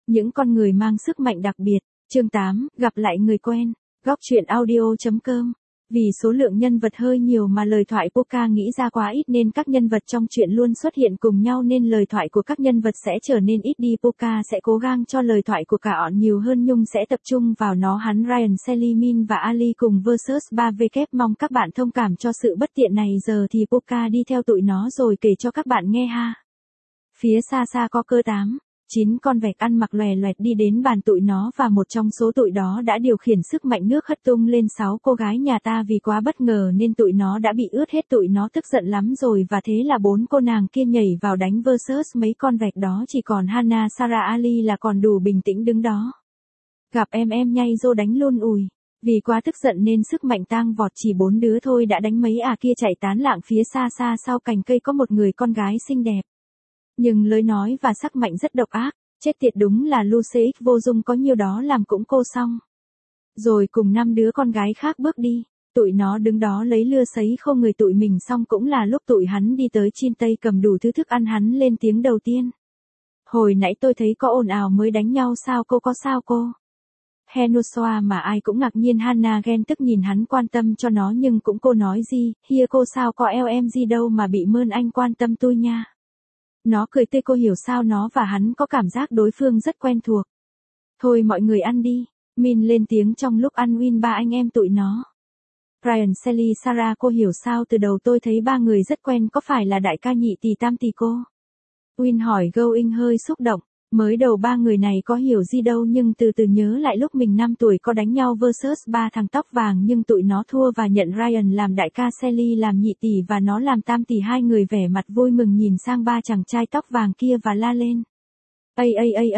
Những con người mang sức mạnh đặc biệt. Chương 8, gặp lại người quen. Góc truyện audio.com. Vì số lượng nhân vật hơi nhiều mà lời thoại Pocca nghĩ ra quá ít nên các nhân vật trong truyện luôn xuất hiện cùng nhau nên lời thoại của các nhân vật sẽ trở nên ít đi. Pocca sẽ cố gắng cho lời thoại của cả bọn nhiều hơn nhưng sẽ tập trung vào nó hắn Ryan, Sally, Min và Ali cùng versus 3W. Mong các bạn thông cảm cho sự bất tiện này. Giờ thì Pocca đi theo tụi nó rồi kể cho các bạn nghe ha. Phía xa xa có cơ 9 con vẹt ăn mặc lòe loẹt đi đến bàn tụi nó và một trong số tụi đó đã điều khiển sức mạnh nước hất tung lên 6 cô gái nhà ta vì quá bất ngờ nên tụi nó đã bị ướt hết. Tụi nó tức giận lắm rồi và thế là 4 cô nàng kia nhảy vào đánh versus mấy con vẹt đó, chỉ còn Hannah, Sarah, Ali là còn đủ bình tĩnh đứng đó. Gặp em nhai rô đánh luôn ùi. Vì quá tức giận nên sức mạnh tang vọt, chỉ 4 đứa thôi đã đánh mấy kia chạy tán lạng. Phía xa xa sau cành cây có một người con gái xinh đẹp. Nhưng lời nói và sắc mạnh rất độc ác, chết tiệt đúng là Lucy X vô dung có nhiêu đó làm cũng cô xong. Rồi cùng 5 đứa con gái khác bước đi, tụi nó đứng đó lấy lưa sấy khô người tụi mình xong cũng là lúc tụi hắn đi tới Chin Tây cầm đủ thứ thức ăn. Hắn lên tiếng đầu tiên. Hồi nãy tôi thấy có ồn ào mới đánh nhau sao cô, có sao cô? Henuswa mà ai cũng ngạc nhiên. Hannah ghen tức nhìn hắn quan tâm cho nó nhưng cũng cô nói gì, hia cô sao có eo em gì đâu mà bị mơn anh quan tâm tôi nha. Nó cười tươi, cô hiểu sao nó và hắn có cảm giác đối phương rất quen thuộc. Thôi mọi người ăn đi. Min lên tiếng trong lúc ăn Win ba anh em tụi nó. Ryan, Sally, Sarah, cô hiểu sao từ đầu tôi thấy ba người rất quen, có phải là đại ca nhị tỷ tam tỷ cô? Win hỏi Going hơi xúc động. Mới đầu ba người này có hiểu gì đâu nhưng từ từ nhớ lại lúc mình 5 tuổi có đánh nhau versus 3 thằng tóc vàng nhưng tụi nó thua và nhận Ryan làm đại ca, Sally làm nhị tỷ và nó làm tam tỷ. Hai người vẻ mặt vui mừng nhìn sang ba chàng trai tóc vàng kia và la lên. Phải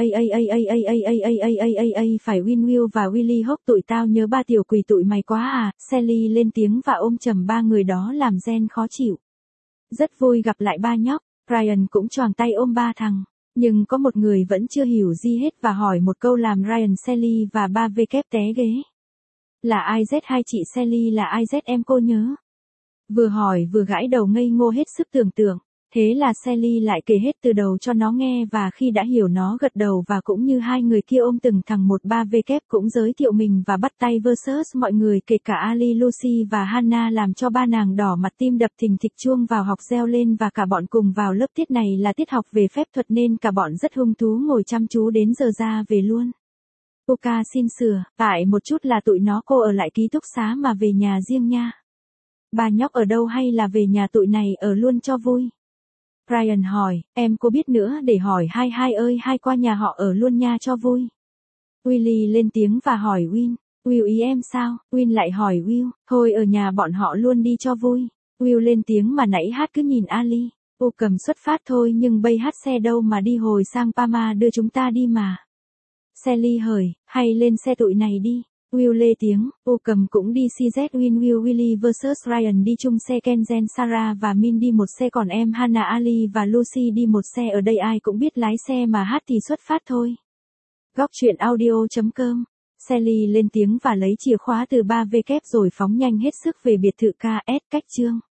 Win, Will và Willy Hawk tụi tao nhớ ba tiểu quỷ tụi mày quá à. Sally lên tiếng và ôm chầm ba người đó làm Jen khó chịu. Rất vui gặp lại ba nhóc. Ryan cũng choàng tay ôm ba thằng. Nhưng có một người vẫn chưa hiểu gì hết và hỏi một câu làm Ryan, Sally và 3W té ghế. Là ai Z hai chị Sally, là ai Z em cô nhớ? Vừa hỏi vừa gãi đầu ngây ngô hết sức tưởng tượng. Thế là Sally lại kể hết từ đầu cho nó nghe và khi đã hiểu nó gật đầu và cũng như hai người kia ôm từng thằng một. 3W cũng giới thiệu mình và bắt tay versus mọi người kể cả Ali, Lucy và Hannah làm cho ba nàng đỏ mặt tim đập thình thịch. Chuông vào học reo lên và cả bọn cùng vào lớp. Tiết này là tiết học về phép thuật nên cả bọn rất hứng thú ngồi chăm chú đến giờ ra về luôn. Pocca xin sửa, tại một chút là tụi nó cô ở lại ký túc xá mà về nhà riêng nha. Ba nhóc ở đâu hay là về nhà tụi này ở luôn cho vui? Ryan hỏi, em cô biết nữa để hỏi hai ơi, hai qua nhà họ ở luôn nha cho vui. Willy lên tiếng và hỏi Win, Will ý em sao? Win lại hỏi Will, thôi ở nhà bọn họ luôn đi cho vui. Will lên tiếng mà nãy hát cứ nhìn Ali. Ô cầm xuất phát thôi nhưng bây hát xe đâu mà đi, hồi sang Pama đưa chúng ta đi mà. Sally hời, hay lên xe tụi này đi. Will lê tiếng, ô cầm cũng đi. CZ Win, Will, Willy versus Ryan đi chung xe. Kenzen, Sarah và Min đi một xe còn em Hannah, Ali và Lucy đi một xe. Ở đây ai cũng biết lái xe mà hát thì xuất phát thôi. Góc truyện audio.com. Sally lên tiếng và lấy chìa khóa từ 3W rồi phóng nhanh hết sức về biệt thự KS. Cách chương